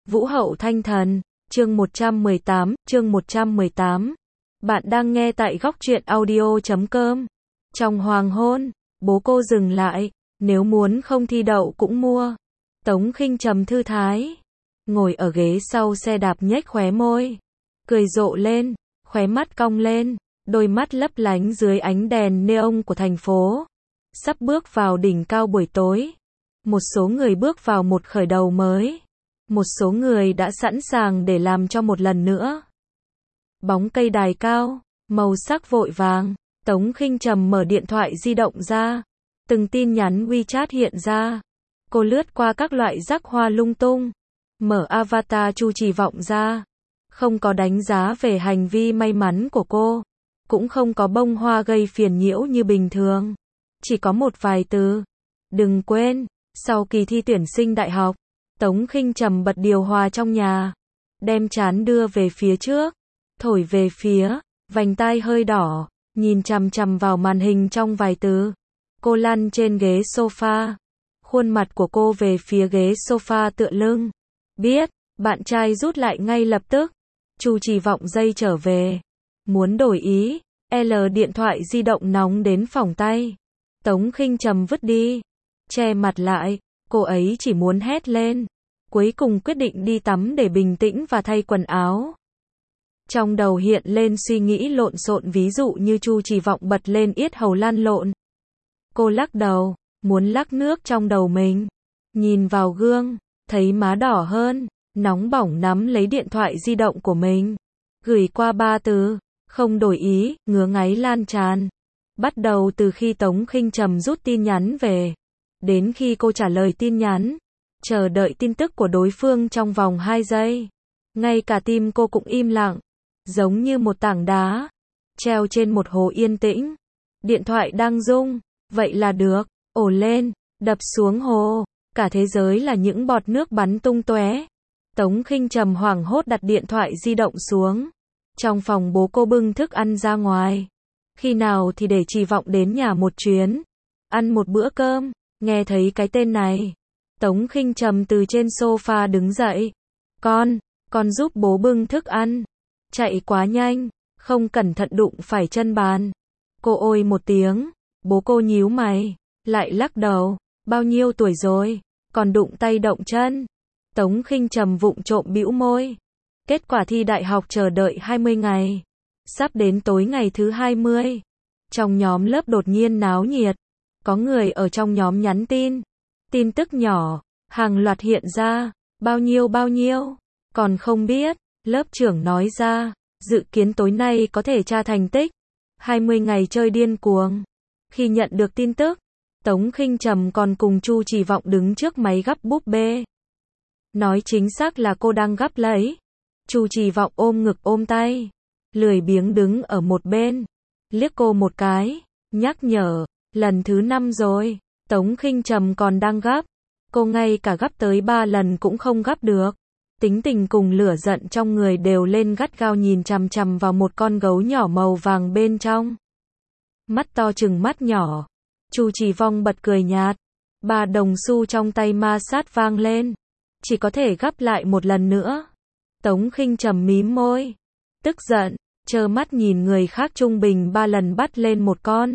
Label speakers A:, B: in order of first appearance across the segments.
A: Vũ hậu thanh thần, chương 118. Bạn đang nghe tại góc truyện audio.com. Trong hoàng hôn, bố cô dừng lại, nếu muốn không thi đậu cũng mua. Tống Khinh Trầm thư thái, ngồi ở ghế sau xe đạp nhếch khóe môi, cười rộ lên, khóe mắt cong lên, đôi mắt lấp lánh dưới ánh đèn neon của thành phố. Sắp bước vào đỉnh cao buổi tối. Một số người bước vào một khởi đầu mới. Một số người đã sẵn sàng để làm cho một lần nữa. Bóng cây đài cao, màu sắc vội vàng. Tống Khinh Trầm mở điện thoại di động ra. Từng tin nhắn WeChat hiện ra. Cô lướt qua các loại rắc hoa lung tung. Mở avatar Chu Trì Vọng ra. Không có đánh giá về hành vi may mắn của cô. Cũng không có bông hoa gây phiền nhiễu như bình thường. Chỉ có một vài từ. Đừng quên, sau kỳ thi tuyển sinh đại học, Tống Khinh Trầm bật điều hòa trong nhà. Đem trán đưa về phía trước. Thổi về phía, vành tai hơi đỏ, nhìn chằm chằm vào màn hình trong vài từ. Cô lăn trên ghế sofa. Khuôn mặt của cô về phía ghế sofa tựa lưng. Biết, bạn trai rút lại ngay lập tức. Chu Trì Vọng dây trở về. Muốn đổi ý, điện thoại di động nóng đến phỏng tay. Tống Khinh Trầm vứt đi. Che mặt lại, cô ấy chỉ muốn hét lên. Cuối cùng quyết định đi tắm để bình tĩnh và thay quần áo. Trong đầu hiện lên suy nghĩ lộn xộn, ví dụ như Chu Trì Vọng bật lên yết hầu lăn lộn. Cô lắc đầu, muốn lắc nước trong đầu mình. Nhìn vào gương, thấy má đỏ hơn, nóng bỏng nắm lấy điện thoại di động của mình. Gửi qua 3 từ, không đổi ý, ngứa ngáy lan tràn. Bắt đầu từ khi Tống Khinh Trầm rút tin nhắn về. Đến khi cô trả lời tin nhắn. Chờ đợi tin tức của đối phương trong vòng 2 giây. Ngay cả tim cô cũng im lặng. Giống như một tảng đá. Treo trên một hồ yên tĩnh. Điện thoại đang rung. Vậy là được. Ồ lên. Đập xuống hồ. Cả thế giới là những bọt nước bắn tung tóe. Tống Khinh Trầm hoảng hốt đặt điện thoại di động xuống. Trong phòng bố cô bưng thức ăn ra ngoài. Khi nào thì để Trì Vọng đến nhà một chuyến. Ăn một bữa cơm. Nghe thấy cái tên này. Tống Khinh Trầm từ trên sofa đứng dậy. Con giúp bố bưng thức ăn. Chạy quá nhanh, không cẩn thận đụng phải chân bàn. Cô ôi một tiếng. Bố cô nhíu mày. Lại lắc đầu. Bao nhiêu tuổi rồi? Còn đụng tay động chân. Tống Khinh Trầm vụng trộm bĩu môi. Kết quả thi đại học chờ đợi 20 ngày. Sắp đến tối ngày thứ 20. Trong nhóm lớp đột nhiên náo nhiệt. Có người ở trong nhóm nhắn tin. Tin tức nhỏ, hàng loạt hiện ra. Bao nhiêu. Còn không biết. Lớp trưởng nói ra. Dự kiến tối nay có thể tra thành tích. 20 ngày chơi điên cuồng. Khi nhận được tin tức, Tống Khinh Trầm còn cùng Chu Trì Vọng đứng trước máy gắp búp bê. Nói chính xác là cô đang gắp lấy. Chu Trì Vọng ôm ngực ôm tay. Lười biếng đứng ở một bên. Liếc cô một cái. Nhắc nhở. Lần thứ 5 rồi. Tống Khinh Trầm còn đang gắp. Cô ngay cả gắp tới 3 lần cũng không gắp được. Tính tình cùng lửa giận trong người đều lên gắt gao, nhìn chằm chằm vào một con gấu nhỏ màu vàng bên trong. Mắt to chừng mắt nhỏ. Chu Trì Vọng bật cười nhạt. 3 đồng xu trong tay ma sát vang lên. Chỉ có thể gắp lại một lần nữa. Tống Khinh Trầm mím môi. Tức giận, trơ mắt nhìn người khác trung bình 3 lần bắt lên một con.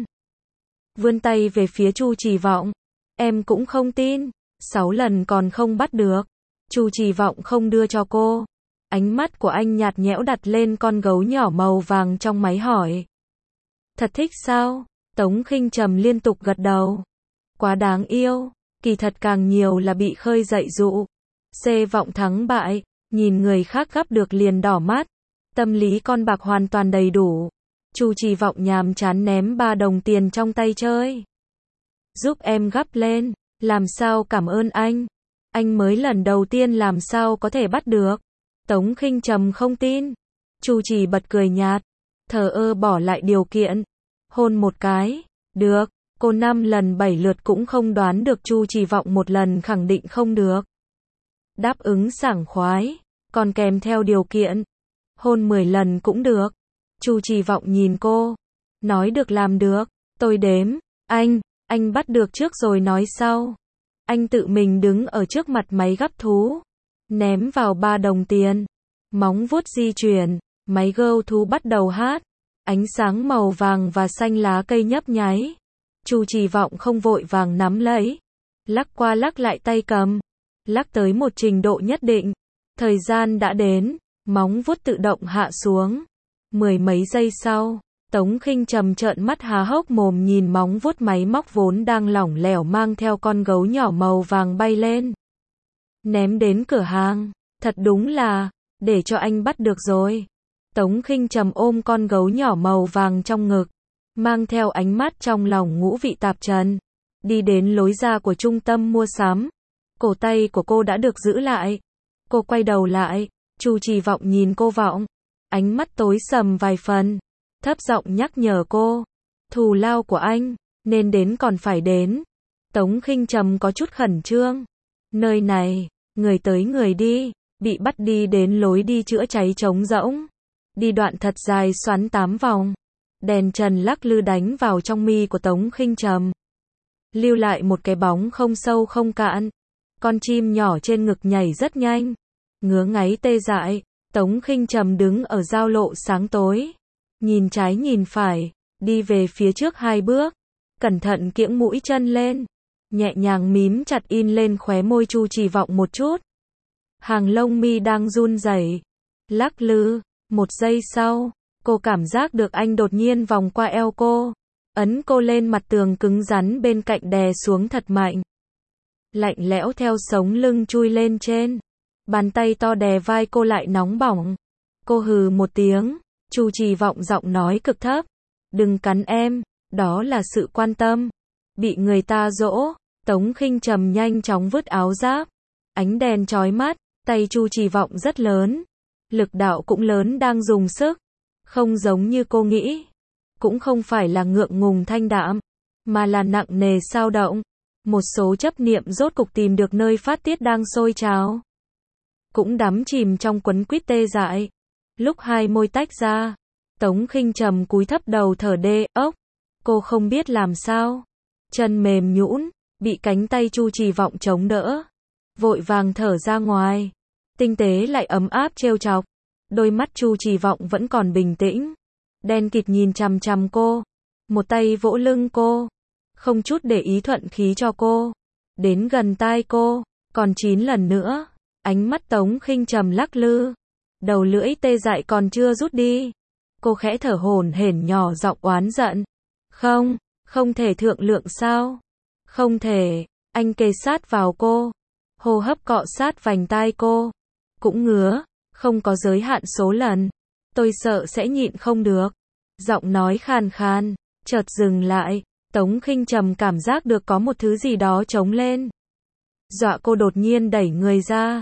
A: Vươn tay về phía Chu Trì Vọng. Em cũng không tin. 6 lần còn không bắt được. Chu Trì Vọng không đưa cho cô. Ánh mắt của anh nhạt nhẽo đặt lên con gấu nhỏ màu vàng trong máy hỏi. Thật thích sao? Tống Khinh Trầm liên tục gật đầu. Quá đáng yêu. Kỳ thật càng nhiều là bị khơi dậy dụ. Vọng thắng bại. Nhìn người khác gắp được liền đỏ mắt. Tâm lý con bạc hoàn toàn đầy đủ. Chu Trì Vọng nhàm chán ném 3 đồng tiền trong tay chơi. Giúp em gắp lên. Làm sao cảm ơn anh? Anh mới lần đầu tiên làm sao có thể bắt được? Tống Khinh Trầm không tin. Chu Trì bật cười nhạt. Thờ ơ bỏ lại điều kiện. Hôn một cái. Được. Cô 5 lần 7 lượt cũng không đoán được. Chu Trì Vọng một lần khẳng định không được. Đáp ứng sảng khoái. Còn kèm theo điều kiện. Hôn 10 lần cũng được. Chu Trì Vọng nhìn cô. Nói được làm được. Tôi đếm. Anh bắt được trước rồi nói sau. Anh tự mình đứng ở trước mặt máy gắp thú. ném vào 3 đồng tiền. Móng vuốt di chuyển, máy gâu thú bắt đầu hát. Ánh sáng màu vàng và xanh lá cây nhấp nháy. Chu Trì Vọng không vội vàng nắm lấy. Lắc qua lắc lại tay cầm. Lắc tới một trình độ nhất định. Thời gian đã đến, móng vuốt tự động hạ xuống. 10 mấy giây sau, Tống Khinh Trầm trợn mắt há hốc mồm nhìn móng vuốt máy móc vốn đang lỏng lẻo mang theo con gấu nhỏ màu vàng bay lên. Ném đến cửa hàng, thật đúng là, để cho anh bắt được rồi. Tống Khinh Trầm ôm con gấu nhỏ màu vàng trong ngực, mang theo ánh mắt trong lòng ngũ vị tạp trần, đi đến lối ra của trung tâm mua sắm. Cổ tay của cô đã được giữ lại. Cô quay đầu lại, Chu Trì Vọng nhìn cô Vọng, ánh mắt tối sầm vài phần, thấp giọng nhắc nhở cô, thù lao của anh, nên đến còn phải đến. Tống Khinh Trầm có chút khẩn trương. Nơi này, người tới người đi, bị bắt đi đến lối đi chữa cháy trống rỗng. Đi đoạn thật dài xoắn 8 vòng. Đèn trần lắc lư đánh vào trong mi của Tống Khinh Trầm. Lưu lại một cái bóng không sâu không cạn. Con chim nhỏ trên ngực nhảy rất nhanh. Ngứa ngáy tê dại, Tống Khinh Trầm đứng ở giao lộ sáng tối. Nhìn trái nhìn phải, đi về phía trước 2 bước. Cẩn thận kiễng mũi chân lên. Nhẹ nhàng mím chặt in lên khóe môi Chu Trì Vọng một chút. Hàng lông mi đang run rẩy, lắc lư. 1 giây sau, cô cảm giác được anh đột nhiên vòng qua eo cô, ấn cô lên mặt tường cứng rắn bên cạnh đè xuống thật mạnh. Lạnh lẽo theo sống lưng chui lên trên. Bàn tay to đè vai cô lại nóng bỏng. Cô hừ một tiếng, Chu Trì Vọng giọng nói cực thấp. Đừng cắn em, đó là sự quan tâm. Bị người ta dỗ, Tống Khinh Trầm nhanh chóng vứt áo giáp. Ánh đèn chói mắt, tay Chu Trì Vọng rất lớn. Lực đạo cũng lớn đang dùng sức. Không giống như cô nghĩ. Cũng không phải là ngượng ngùng thanh đạm, mà là nặng nề xao động. Một số chấp niệm rốt cục tìm được nơi phát tiết đang sôi trào. Cũng đắm chìm trong quấn quýt tê dại. Lúc hai môi tách ra, Tống Khinh Trầm cúi thấp đầu thở đê ốc. Cô không biết làm sao. Chân mềm nhũn, bị cánh tay Chu Trì Vọng chống đỡ. Vội vàng thở ra ngoài. Tinh tế lại ấm áp trêu chọc. Đôi mắt Chu Trì Vọng vẫn còn bình tĩnh. Đen kịt nhìn chằm chằm cô. Một tay vỗ lưng cô. Không chút để ý thuận khí cho cô. Đến gần tai cô. Còn 9 lần nữa. Ánh mắt Tống Khinh Trầm lắc lư. Đầu lưỡi tê dại còn chưa rút đi. Cô khẽ thở hổn hển nhỏ giọng oán giận. Không, không thể thượng lượng sao? Không thể. Anh kề sát vào cô. Hô hấp cọ sát vành tai cô. Cũng ngứa. Không có giới hạn số lần. Tôi sợ sẽ nhịn không được. Giọng nói khàn khàn. Chợt dừng lại. Tống Khinh Trầm cảm giác được có một thứ gì đó trống lên. Dọa cô đột nhiên đẩy người ra.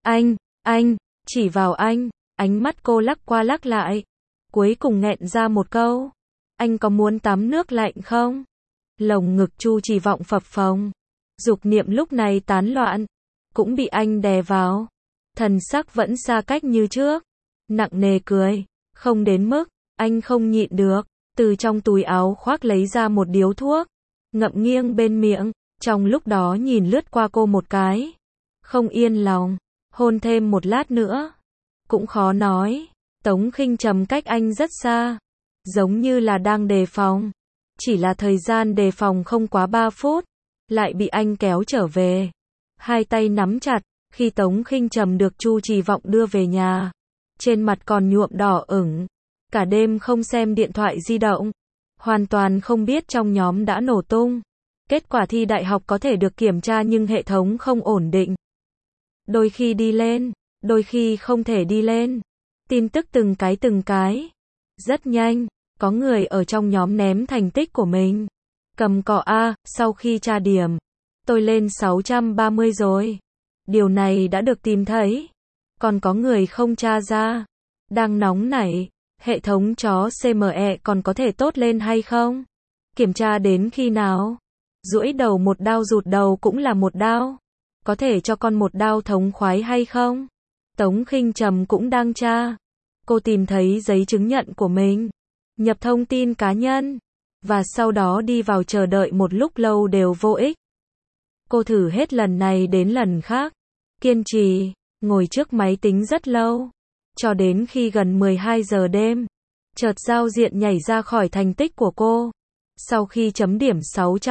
A: Anh, chỉ vào anh. Ánh mắt cô lắc qua lắc lại. Cuối cùng nghẹn ra một câu. Anh có muốn tắm nước lạnh không? Lồng ngực Chu Trì Vọng phập phồng. Dục niệm lúc này tán loạn. Cũng bị anh đè vào. Thần sắc vẫn xa cách như trước. Nặng nề cười. Không đến mức. Anh không nhịn được. Từ trong túi áo khoác lấy ra một điếu thuốc. Ngậm nghiêng bên miệng. Trong lúc đó nhìn lướt qua cô một cái. Không yên lòng. Hôn thêm một lát nữa. Cũng khó nói. Tống Khinh Trầm cách anh rất xa. Giống như là đang đề phòng. Chỉ là thời gian đề phòng không quá 3 phút. Lại bị anh kéo trở về. Hai tay nắm chặt. Khi Tống Khinh Trầm được Chu Trì Vọng đưa về nhà. Trên mặt còn nhuộm đỏ ửng. Cả đêm không xem điện thoại di động. Hoàn toàn không biết trong nhóm đã nổ tung. Kết quả thi đại học có thể được kiểm tra nhưng hệ thống không ổn định. Đôi khi đi lên, đôi khi không thể đi lên. Tin tức từng cái. Rất nhanh, có người ở trong nhóm ném thành tích của mình. Cầm cọ A, sau khi tra điểm. Tôi lên 630 rồi. Điều này đã được tìm thấy. Còn có người không tra ra. Đang nóng nảy. Hệ thống chó CME còn có thể tốt lên hay không? Kiểm tra đến khi nào? Duỗi đầu một đao rụt đầu cũng là một đao. Có thể cho con một đao thống khoái hay không? Tống Khinh Trầm cũng đang tra. Cô tìm thấy giấy chứng nhận của mình. Nhập thông tin cá nhân. Và sau đó đi vào chờ đợi một lúc lâu đều vô ích. Cô thử hết lần này đến lần khác. Kiên trì. ngồi trước máy tính rất lâu, cho đến khi gần 12 giờ đêm, chợt giao diện nhảy ra khỏi thành tích của cô. Sau khi chấm điểm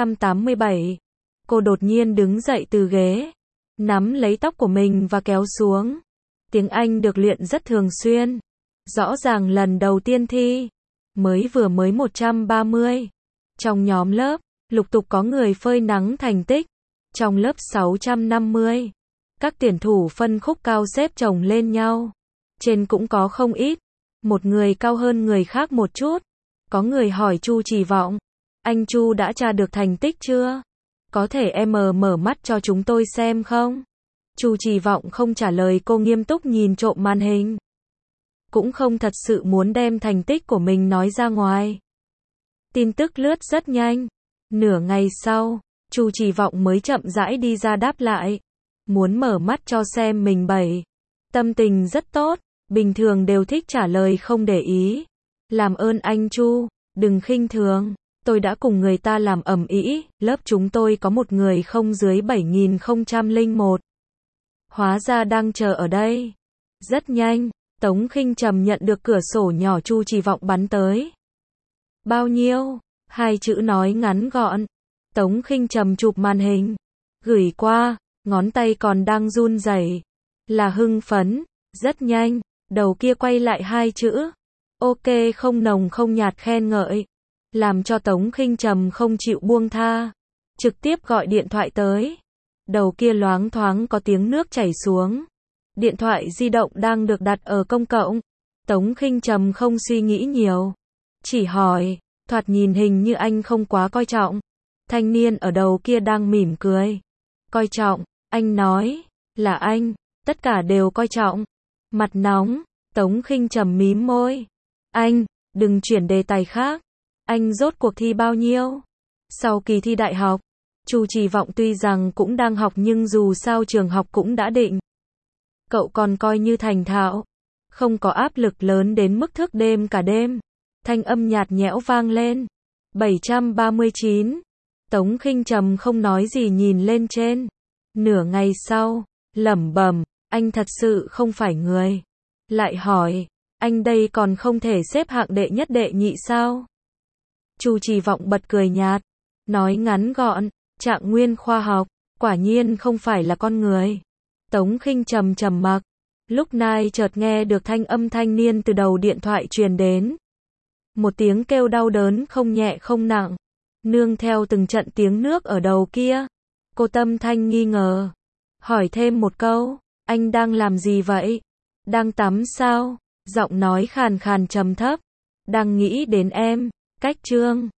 A: 687, cô đột nhiên đứng dậy từ ghế, nắm lấy tóc của mình và kéo xuống. Tiếng Anh được luyện rất thường xuyên. Rõ ràng lần đầu tiên thi, mới 130. Trong nhóm lớp, lục tục có người phơi nắng thành tích. Trong lớp 650, các tuyển thủ phân khúc cao xếp chồng lên nhau. Trên cũng có không ít, một người cao hơn người khác một chút. Có người hỏi Chu Chỉ Vọng, anh Chu đã tra được thành tích chưa? Có thể em mở mắt cho chúng tôi xem không? Chu Chỉ Vọng không trả lời, cô nghiêm túc nhìn trộm màn hình. Cũng không thật sự muốn đem thành tích của mình nói ra ngoài. Tin tức lướt rất nhanh. Nửa ngày sau, Chu Chỉ Vọng mới chậm rãi đi ra đáp lại. Muốn mở mắt cho xem mình bảy. Tâm tình rất tốt, bình thường đều thích trả lời không để ý. Làm ơn anh Chu, đừng khinh thường. Tôi đã cùng người ta làm ầm ĩ, lớp chúng tôi có một người không dưới 7001. Hóa ra đang chờ ở đây. Rất nhanh, Tống Khinh Trầm nhận được cửa sổ nhỏ Chu Chỉ Vọng bắn tới. Bao nhiêu? Hai chữ nói ngắn gọn. Tống Khinh Trầm chụp màn hình, gửi qua, ngón tay còn đang run rẩy. Là hưng phấn. Rất nhanh, đầu kia quay lại hai chữ. Ok, không nồng không nhạt khen ngợi. Làm cho Tống Khinh Trầm không chịu buông tha. Trực tiếp gọi điện thoại tới. Đầu kia loáng thoáng có tiếng nước chảy xuống. Điện thoại di động đang được đặt ở công cộng. Tống Khinh Trầm không suy nghĩ nhiều. Chỉ hỏi, thoạt nhìn hình như anh không quá coi trọng. Thanh niên ở đầu kia đang mỉm cười. Coi trọng, anh nói, là anh, tất cả đều coi trọng. Mặt nóng, Tống Khinh Trầm mím môi. Anh, đừng chuyển đề tài khác. Anh rốt cuộc thi bao nhiêu? Sau kỳ thi đại học, Chu Chỉ Vọng tuy rằng cũng đang học nhưng dù sao trường học cũng đã định. Cậu còn coi như thành thạo, không có áp lực lớn đến mức thức đêm cả đêm. Thanh âm nhạt nhẽo vang lên. 739. Tống Khinh Trầm không nói gì nhìn lên trên. Nửa ngày sau, lẩm bẩm, anh thật sự không phải người. Lại hỏi, anh đây còn không thể xếp hạng đệ nhất đệ nhị sao? Chu Chỉ Vọng bật cười nhạt, nói ngắn gọn, trạng nguyên khoa học, quả nhiên không phải là con người. Tống Khinh Trầm trầm mặc, lúc này chợt nghe được thanh âm thanh niên từ đầu điện thoại truyền đến. Một tiếng kêu đau đớn không nhẹ không nặng, nương theo từng trận tiếng nước ở đầu kia. Cô tâm thanh nghi ngờ, hỏi thêm một câu, anh đang làm gì vậy? Đang tắm sao? Giọng nói khàn khàn trầm thấp, đang nghĩ đến em. Cách chương